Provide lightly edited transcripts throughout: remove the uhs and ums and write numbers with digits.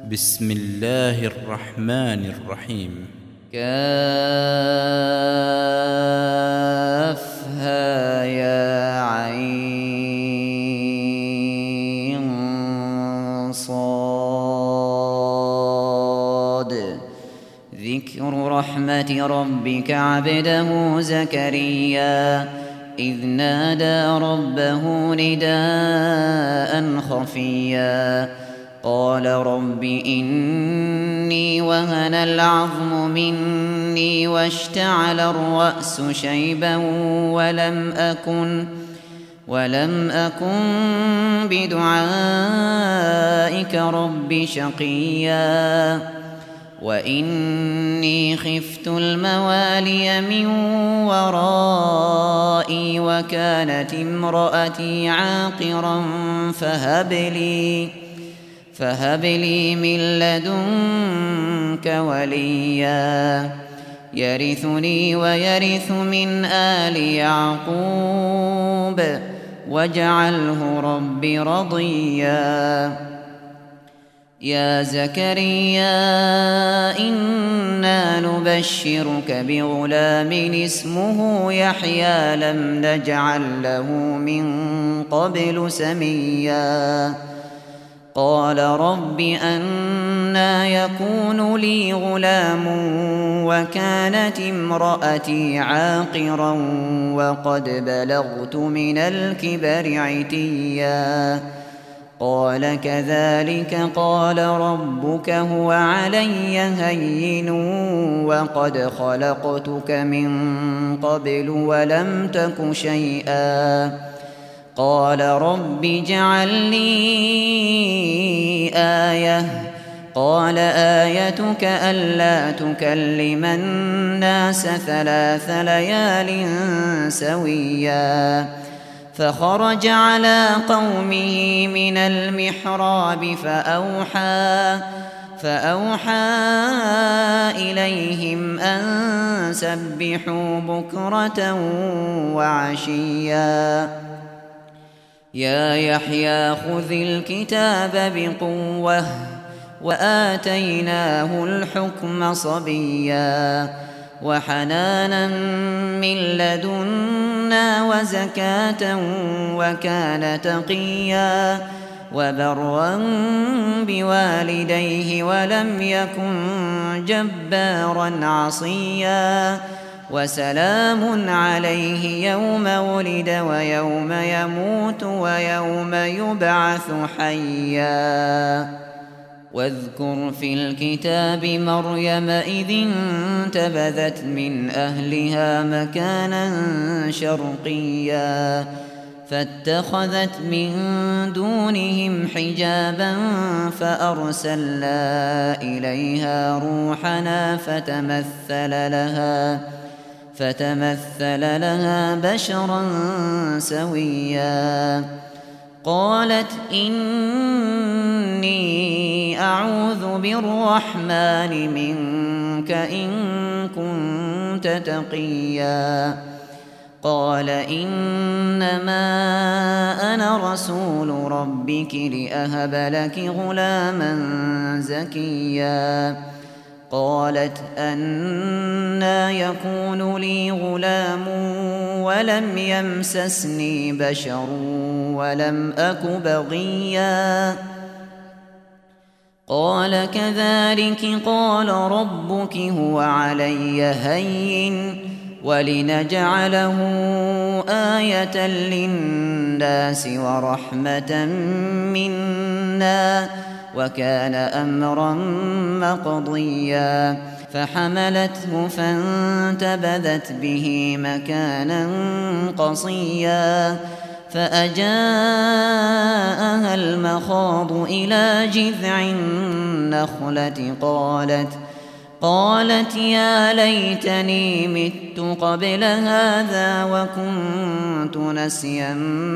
بسم الله الرحمن الرحيم. كافها يا عين صاد. ذكر رحمة ربك عبده زكريا إذ نادى ربه نداء خفيا قال رب إني وهن العظم مني واشتعل الرأس شيبا ولم أكن بدعائك رب شقيا وإني خفت الموالي من ورائي وكانت امرأتي عاقرا فهب لي من لدنك وليا يرثني ويرث من آل يعقوب واجعله رب رضيا. يا زكريا إنا نبشرك بغلام اسمه يحيى لم نجعل له من قبل سميا قال رب أنى يكون لي غلام وكانت امرأتي عاقرا وقد بلغت من الكبر عتيا قال كذلك قال ربك هو علي هين وقد خلقتك من قبل ولم تك شيئا قال رب اجعل لي آية قال آيتك ألا تكلم الناس 3 ليال سويا فخرج على قومه من المحراب فأوحى إليهم أن سبحوا بكرة وعشيا يا يحيى خذ الكتاب بقوة وآتيناه الحكم صبيا وحنانا من لدنا وزكاة وكان تقيا وبرا بوالديه ولم يكن جبارا عصيا وسلام عليه يوم ولد ويوم يموت ويوم يبعث حيا. واذكر في الكتاب مريم إذ انتبذت من أهلها مكانا شرقيا فاتخذت من دونهم حجابا فأرسلنا إليها روحنا فتمثل لها بشرا سويا قالت إني أعوذ بالرحمن منك إن كنت تقيا قال إنما أنا رسول ربك لأهب لك غلاما زكيا قالت أنى يكون لي غلام ولم يمسسني بشر ولم أك بغيا قال كذلك قال ربك هو علي هين ولنجعله آية للناس ورحمة منا وكان أمرا مقضيا فحملته فانتبذت به مكانا قصيا فأجاءها المخاض إلى جذع النخلة قالت يا ليتني مت قبل هذا وكنت نسيا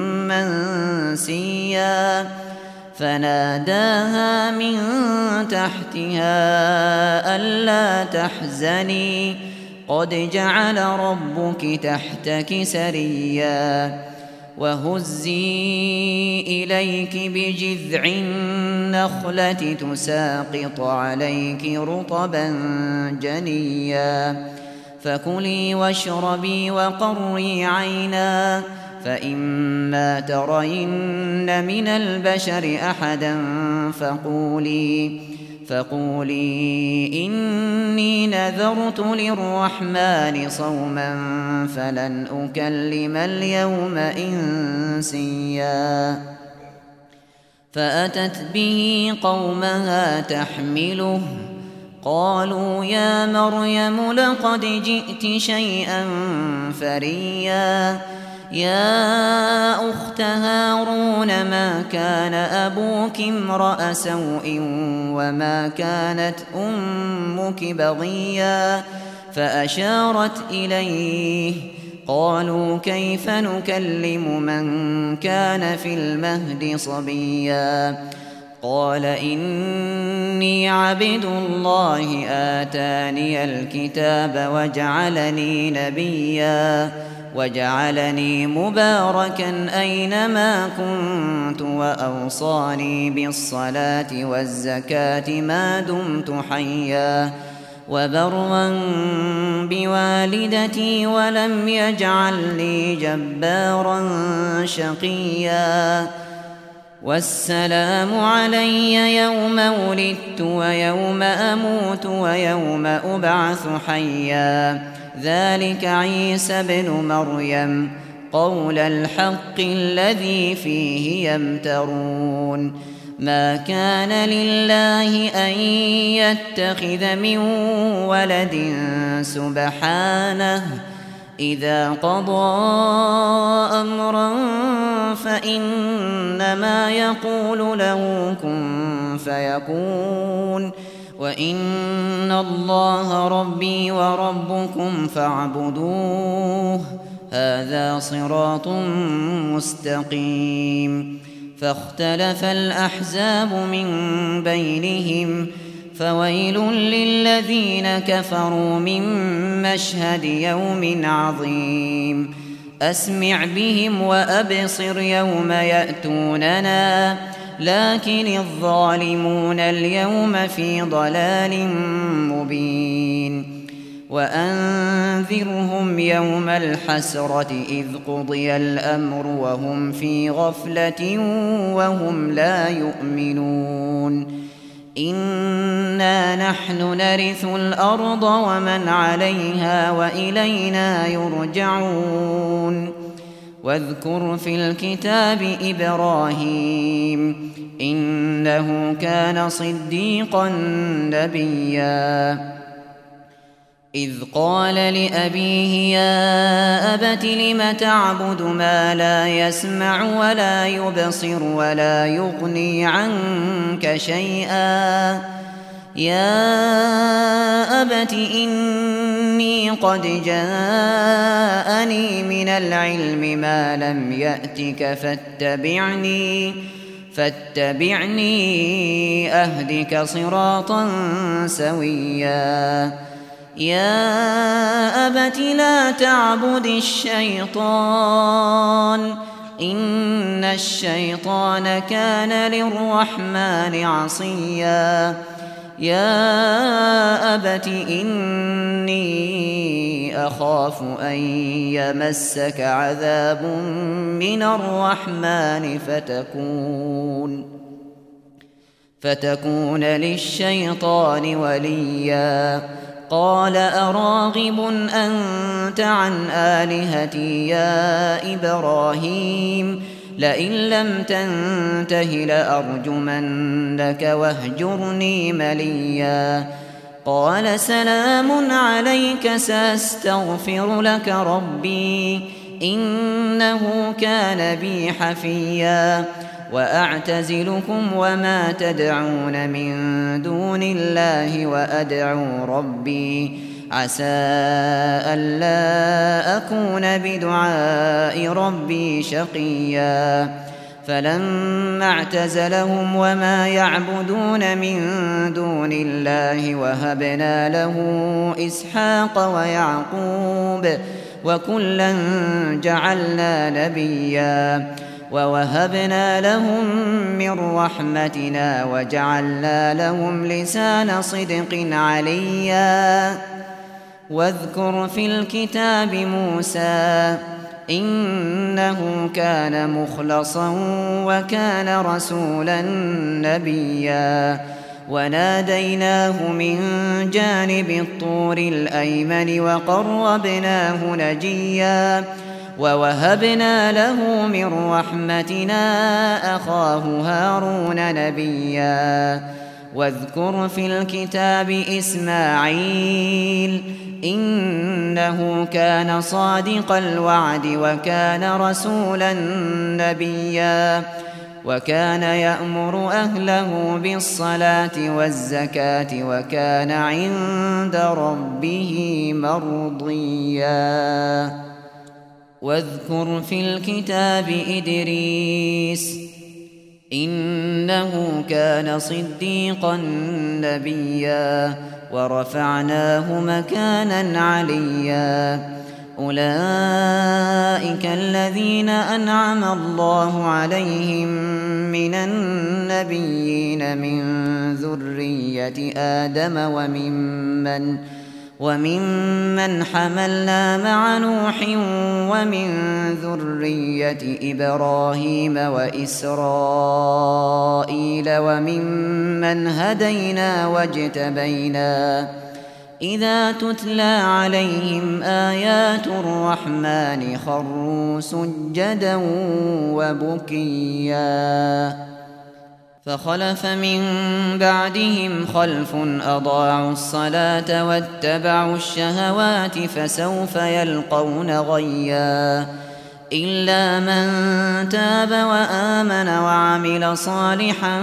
منسيا فناداها من تحتها ألا تحزني قد جعل ربك تحتك سريا وهزي إليك بجذع النخلة تساقط عليك رطبا جنيا فكلي واشربي وقري عينا فإما ترين من البشر أحدا فقولي إني نذرت للرحمن صوما فلن أكلم اليوم إنسيا فأتت به قومها تحمله قالوا يا مريم لقد جئت شيئا فريا يا أخت هارون ما كان أبوك امرأ سوء وما كانت أمك بغيا فأشارت إليه قالوا كيف نكلم من كان في المهد صبيا قال إني عبد الله آتاني الكتاب وجعلني نبيا وجعلني مباركا أينما كنت وأوصاني بالصلاة والزكاة ما دمت حيا وبرا بوالدتي ولم يجعلني جبارا شقيا والسلام علي يوم ولدت ويوم أموت ويوم أبعث حيا ذلك عيسى بن مريم قول الحق الذي فيه يمترون ما كان لله أن يتخذ من ولد سبحانه إذا قضى أمرا فإنما يقول له كن فيكون وإن الله ربي وربكم فاعبدوه هذا صراط مستقيم فاختلف الأحزاب من بينهم فويل للذين كفروا من مشهد يوم عظيم أسمع بهم وأبصر يوم يأتوننا لكن الظالمون اليوم في ضلال مبين وأنذرهم يوم الحسرة إذ قضي الأمر وهم في غفلة وهم لا يؤمنون إنا نحن نرث الأرض ومن عليها وإلينا يرجعون واذكر في الكتاب إبراهيم إنه كان صديقا نبيا إذ قال لأبيه يا أبت لم تعبد ما لا يسمع ولا يبصر ولا يغني عنك شيئا يا أبت إني قد جاءني من العلم ما لم يأتك فاتبعني أهدك صراطا سويا يا أبت لا تعبد الشيطان إن الشيطان كان للرحمن عصيا يا أبت إني أخاف أن يمسك عذاب من الرحمن فتكون للشيطان وليا قال أراغب أنت عن آلهتي يا إبراهيم لئن لم تنته لأرجمنك واهجرني مليا قال سلام عليك سأستغفر لك ربي إنه كان بي حفيا وأعتزلكم وما تدعون من دون الله وأدعو ربي عسى ألا أكون بدعاء ربي شقيا فلما اعتزلهم وما يعبدون من دون الله وهبنا له إسحاق ويعقوب وكلا جعلنا نبيا ووهبنا لهم من رحمتنا وجعلنا لهم لسان صدق عليا واذكر في الكتاب موسى إنه كان مخلصا وكان رسولا نبيا وناديناه من جانب الطور الأيمن وقربناه نجيا ووهبنا له من رحمتنا أخاه هارون نبيا واذكر في الكتاب إسماعيل إنه كان صادق الوعد وكان رسولا نبيا وكان يأمر أهله بالصلاة والزكاة وكان عند ربه مرضيا واذكر في الكتاب إدريس إنه كان صديقا نبيا ورفعناه مكانا عليا أولئك الذين أنعم الله عليهم من النبيين من ذرية آدم وممن حملنا مع نوح ومن ذرية إبراهيم وإسرائيل وممن هدينا واجتبينا إذا تتلى عليهم آيات الرحمن خروا سجدا وبكيا فخلف من بعدهم خلف أضاعوا الصلاة واتبعوا الشهوات فسوف يلقون غيا إلا من تاب وآمن وعمل صالحا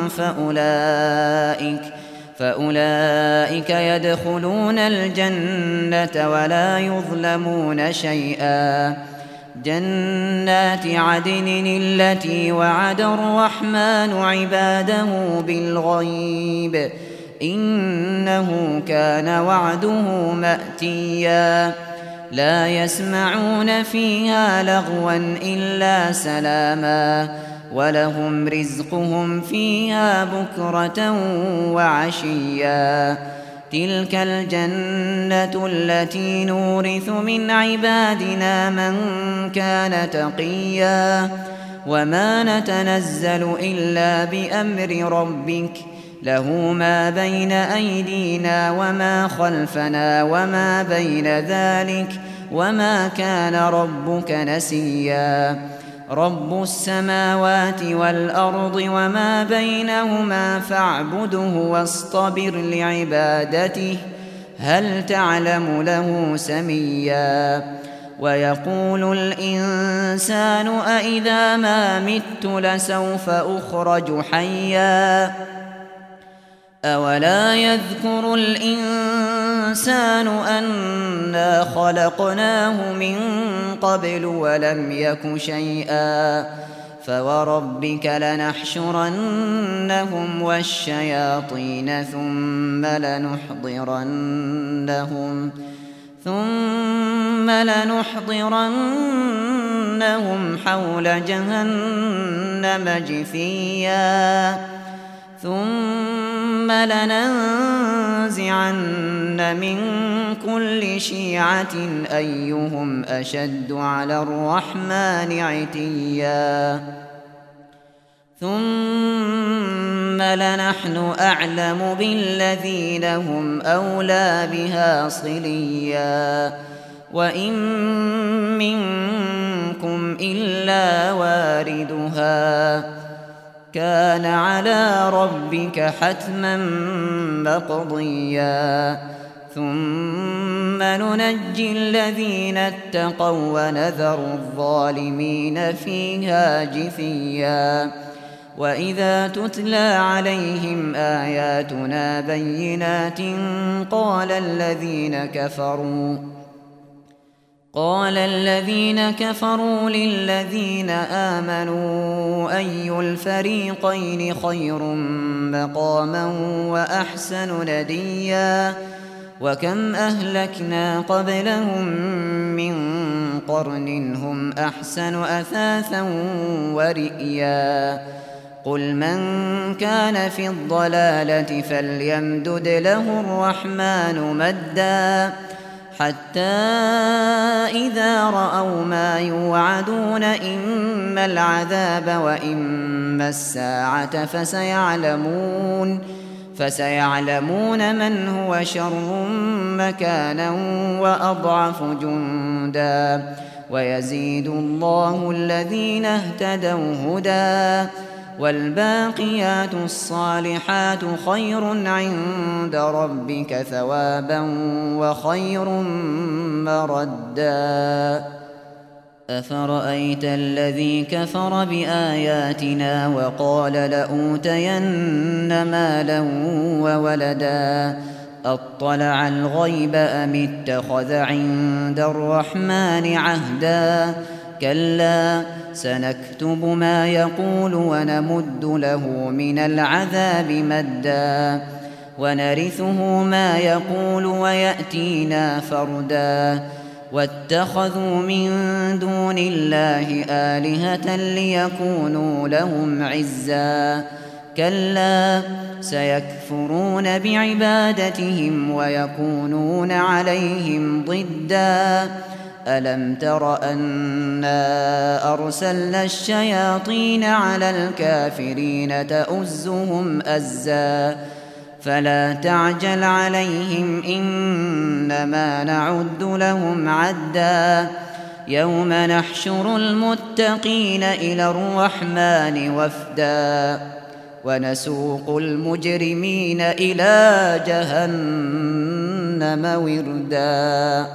فأولئك يدخلون الجنة ولا يظلمون شيئا جنات عدن التي وعد الرحمن عباده بالغيب إنه كان وعده مأتيا لا يسمعون فيها لغوا إلا سلاما ولهم رزقهم فيها بكرة وعشيا تلك الجنة التي نورث من عبادنا من كان تقيا وما نتنزل إلا بأمر ربك له ما بين أيدينا وما خلفنا وما بين ذلك وما كان ربك نسيا رب السماوات والأرض وما بينهما فاعبده واصطبر لعبادته هل تعلم له سميا ويقول الإنسان أإذا ما مت لسوف أخرج حيا أولا يذكر الإنسان أنا خلقناه من قبل ولم يك شيئا فوربك لنحشرنهم والشياطين ثم لنحضرنهم حول جهنم جثيا ثم لننزعن من كل شيعة أيهم أشد على الرحمن عتيا ثم لنحن أعلم بالذين هم أولى بها صليا وإن منكم إلا واردها كان على ربك حتما مقضيا ثم ننجي الذين اتقوا ونذر الظالمين فيها جثيا وإذا تتلى عليهم آياتنا بينات قال الذين كفروا للذين آمنوا أي الفريقين خير مقاما وأحسن نديا وكم أهلكنا قبلهم من قرن هم أحسن أثاثا ورئيا قل من كان في الضلالة فليمدد له الرحمن مدا حتى إذا رأوا ما يوعدون إما العذاب وإما الساعة فسيعلمون من هو شر مكانا وأضعف جندا ويزيد الله الذين اهتدوا هدى والباقيات الصالحات خير عند ربك ثوابا وخير مردا أفرأيت الذي كفر بآياتنا وقال لأوتين مالا وولدا أطلع الغيب أم اتخذ عند الرحمن عهدا كلا سنكتب ما يقول ونمد له من العذاب مدا ونرثه ما يقول ويأتينا فردا واتخذوا من دون الله آلهة ليكونوا لهم عزا كلا سيكفرون بعبادتهم ويكونون عليهم ضدا ألم تر أنا أرسلنا الشياطين على الكافرين تؤزهم أزا فلا تعجل عليهم إنما نعد لهم عدا يوم نحشر المتقين إلى الرحمن وفدا ونسوق المجرمين إلى جهنم وردا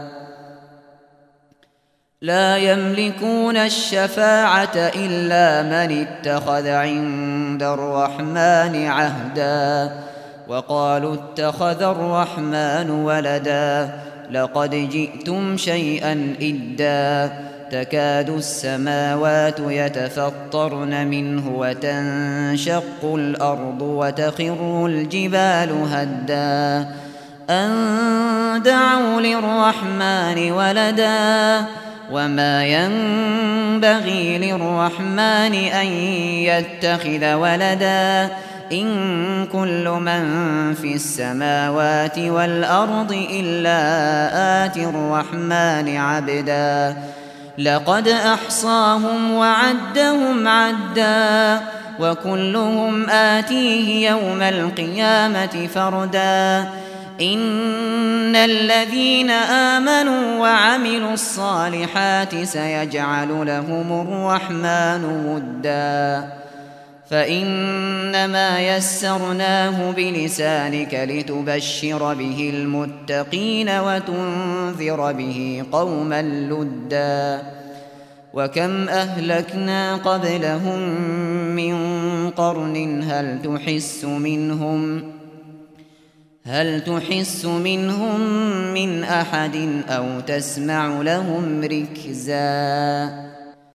لا يملكون الشفاعة إلا من اتخذ عند الرحمن عهدا وقالوا اتخذ الرحمن ولدا لقد جئتم شيئا إدا تكاد السماوات يتفطرن منه وتنشق الأرض وتخر الجبال هدا أن دعوا للرحمن ولدا وما ينبغي للرحمن أن يتخذ ولدا إن كل من في السماوات والأرض إلا آتي الرحمن عبدا لقد أحصاهم وعدهم عدا وكلهم آتيه يوم القيامة فردا إن الذين آمنوا وعملوا الصالحات سيجعل لهم الرحمن ودا فإنما يسرناه بلسانك لتبشر به المتقين وتنذر به قوما لدا وكم أهلكنا قبلهم من قرن هل تحس منهم من أحد أو تسمع لهم ركزا